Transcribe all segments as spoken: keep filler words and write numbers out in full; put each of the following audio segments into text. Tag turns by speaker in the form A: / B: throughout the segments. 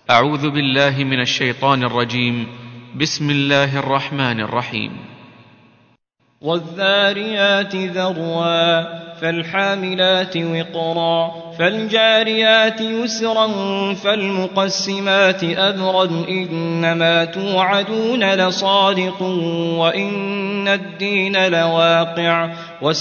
A: أعوذ بالله من الشيطان الرجيم. بسم الله الرحمن الرحيم.
B: والذاريات ذروا فالحاملات وقرا فالجاريات يسرا فالمقسمات أمرا إنما توعدون لصادق وإن الدين لواقع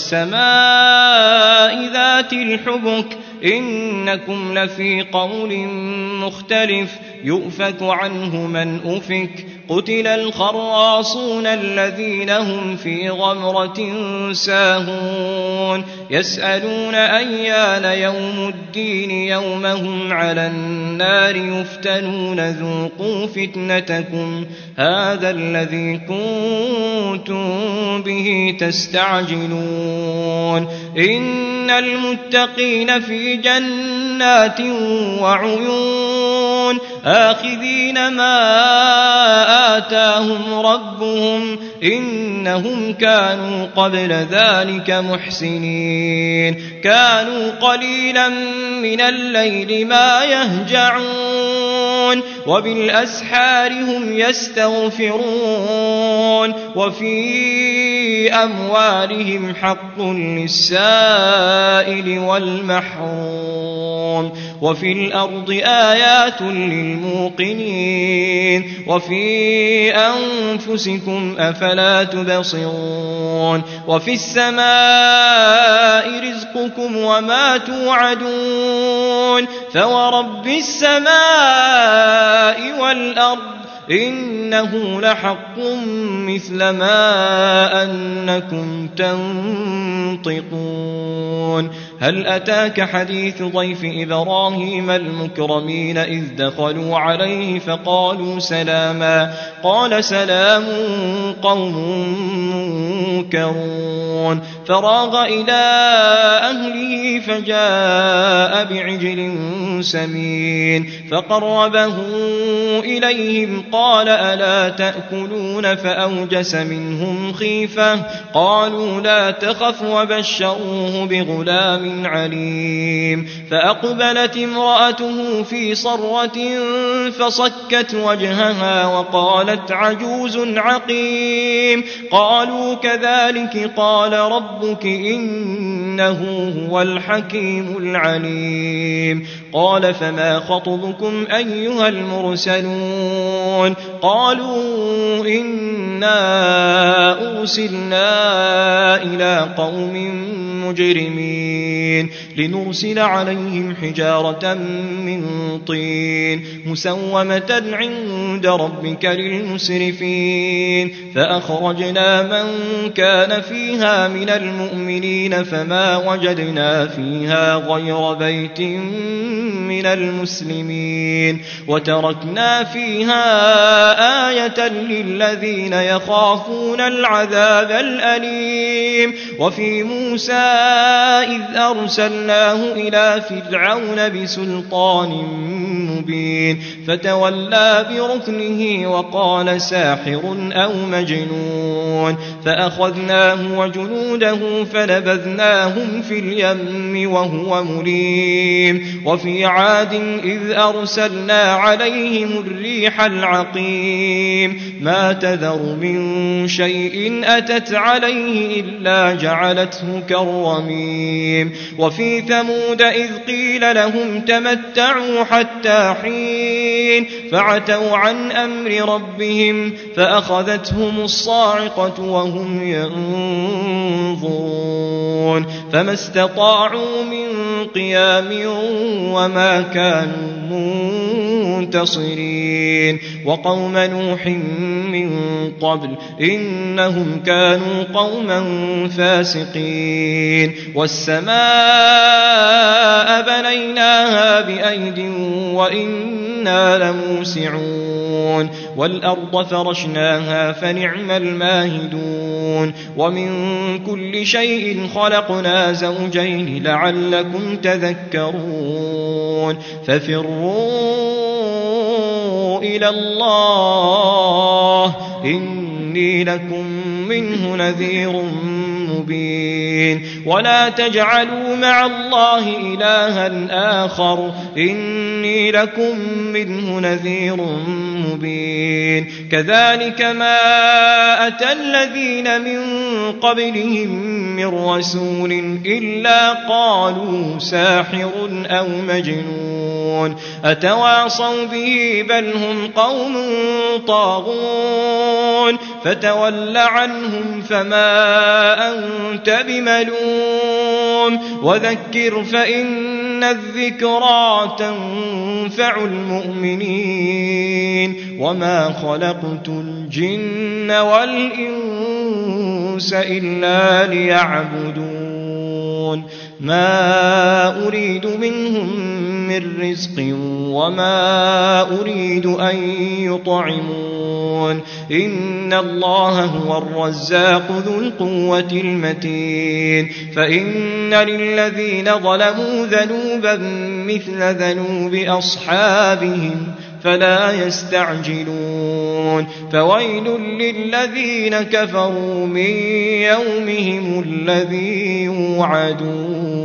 B: والسماء ذات الحبك إنكم لفي قول مختلف يؤفك عنه من أفك قتل الخراصون الذين هم في غمرة ساهون يسألون أيان يوم الدين يوم هم على النار يفتنون ذوقوا فتنتكم هذا الذي كنتم به تستعجلون إن المتقين في جنات وعيون آخذين ما آتاهم ربهم إنهم كانوا قبل ذلك محسنين كانوا قليلا من الليل ما يهجعون وبالأسحار هم يستغفرون وفي أموالهم حق للسائل والمحروم وفي الأرض آيات للموقنين وفي أنفسكم أفلا تبصرون وفي السماء رزقكم وما توعدون فورب السماء والأرض إنه لحق مثل ما أنكم تنطقون هل أتاك حديث ضيف إبراهيم المكرمين إذ دخلوا عليه فقالوا سلاما قال سلام قوم منكرون فراغ إلى أهله فجاء بعجل سمين فقربه إليهم قال ألا تأكلون فأوجس منهم خيفة قالوا لا تخف وبشروه بغلام عليم فأقبلت امرأته في صرة فصكت وجهها وقالت عجوز عقيم قالوا كذلك قال ربك إنه هو الحكيم العليم قال فما خطبكم أيها المرسلون قالوا إنا أرسلنا إلى قوم مجرمين لنرسل عليهم حجارة من طين مسومة عند ربك للمسرفين فأخرجنا من كان فيها من المؤمنين فما وجدنا فيها غير بيت من المسلمين وتركنا فيها آية للذين يخافون العذاب الأليم وفي موسى إذ أرسلناه إلى فرعون بسلطان مبين فتولى بركنه وقال ساحر أو مجنون فأخذناه وجنوده فنبذناهم في اليم وهو مليم وفي عاد إذ أرسلنا عليهم الريح العقيم ما تذر من شيء أتت عليه إلا جعلته كالرميم وفي ثمود إذ قيل لهم تمتعوا حتى حين فعتوا عن أمر ربهم فأخذتهم الصاعقة وهم ينظرون فما استطاعوا من قيام وما كانوا منتصرين وقوم نوح من قبل إنهم كانوا قوما فاسقين والسماء بنيناها بأيد وإنا لموسعون والأرض فرشناها فنعم الماهدون ومن كل شيء خلقنا زوجين لعلكم تذكرون ففروا إلى الله إني لكم منه نذير مبين ولا تجعلوا مع الله إلها آخر إني لكم منه نذير مبين كذلك ما أتى الذين من قبلهم من رسول إلا قالوا ساحر أو مجنون أتواصوا به بل هم قوم طاغون فتول عنهم فما أنت بملوم وذكر فإن الذكرى تنفع المؤمنين وما خلقت الجن والإنس إلا ليعبدون ما أريد منهم من رزق وما أريد أن يطعمون إن الله هو الرزاق ذو القوة المتين فإن للذين ظلموا ذنوبا مثل ذنوب أصحابهم فلا يستعجلون فويل للذين كفروا من يومهم الذي يوعدون